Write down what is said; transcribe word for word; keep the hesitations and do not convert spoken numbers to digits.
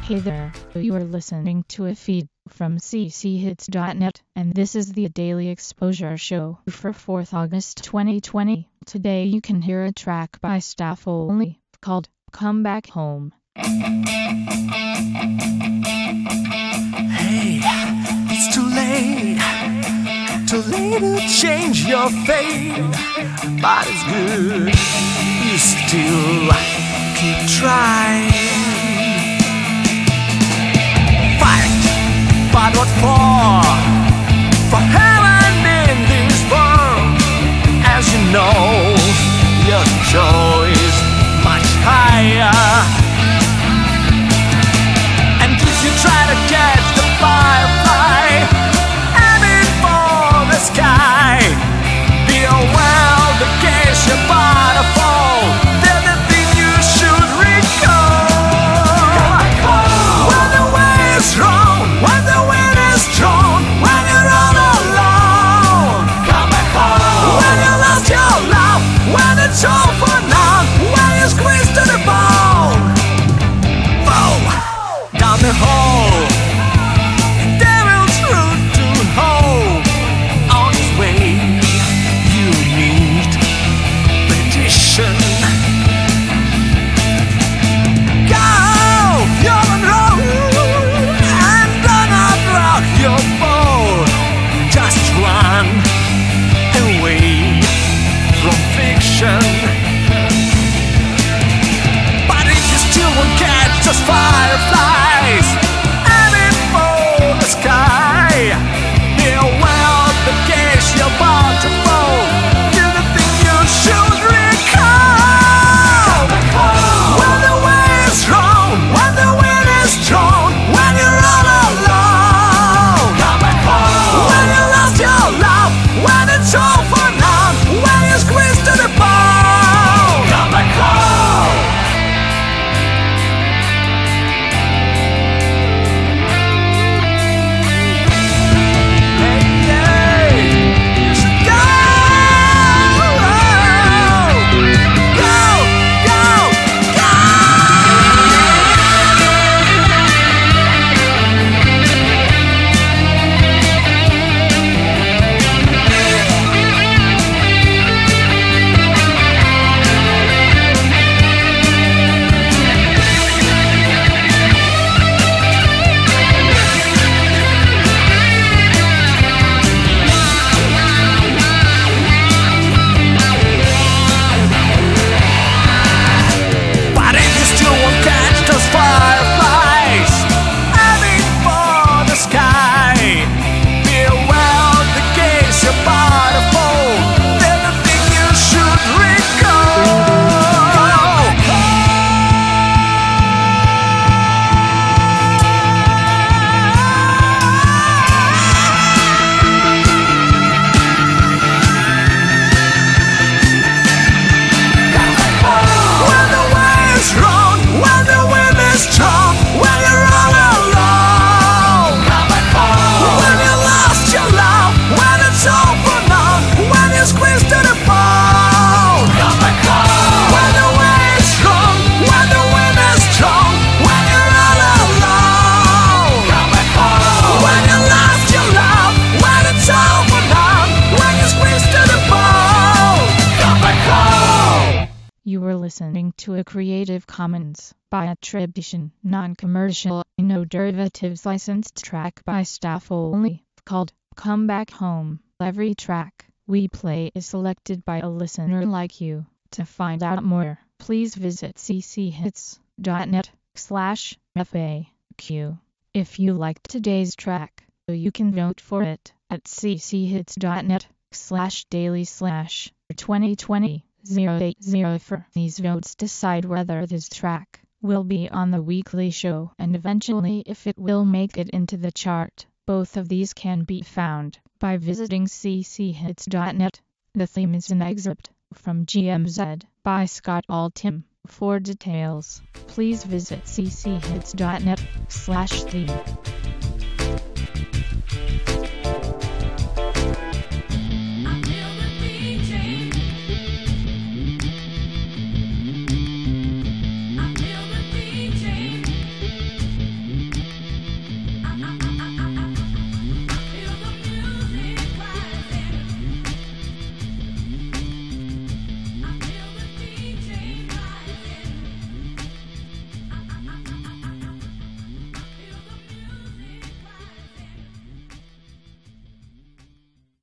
Hey there, you are listening to a feed from c c hits dot net, and this is the Daily Exposure Show for fourth August twenty twenty. Today you can hear a track by Staff Only, called Come Back Home. Hey, it's too late, too late to change your fate, but it's good, you still keep trying. But what for? For heaven in this world. As you know, your choice much higher. And if you try to catch the firefly, aiming for the sky, be aware the case you're about to fall. There's the thing you should recall. When the way is wrong, when the wind is strong, when you're all alone, come back home. When you lost your love, when it's all for now, when you're squeezed to the bone, fall down the hole. Devil's route to home. On his way, you need petition. Go, you're on road, and do not rock your boat. Just run away from fiction. But if you still won't catch those fireflies, aiming for the sky, be aware of the case you're about to fall. Do the thing you should recall. When the way is wrong, when the wind is strong, when you're all alone, come back home. When you lost your love, when it's all for now, when you're squeezed to the bone, come back home. Hey, hey, you should go, go, go, go. But if you still won't catch those fireflies, aiming for the sky, be aware of the case you're about to fall. There's the thing you should recall. When the way is wrong, when the wind is strong, when you're all alone, come back home. When you lost your love, when it's all for now, when you're squeezed to the bone, come back home. When the way is wrong, when the wind is strong, when you're all alone, come back home. When you lost your love, when it's all for now, when you're squeezed to the bone, come back home. You were listening to a Creative Commons by attribution, non-commercial, no derivatives licensed track by Staff Only, called Come Back Home. Every track we play is selected by a listener like you. To find out more, please visit c c hits dot net slash F A Q. If you liked today's track, you can vote for it at c c hits dot net slash daily slash twenty twenty oh eight oh four. These votes decide whether this track will be on the weekly show and eventually if it will make it into the chart. Both of these can be found by visiting c c hits dot net. The theme is an excerpt from G M Z by Scott Altham. For details, please visit c c hits dot net slash theme.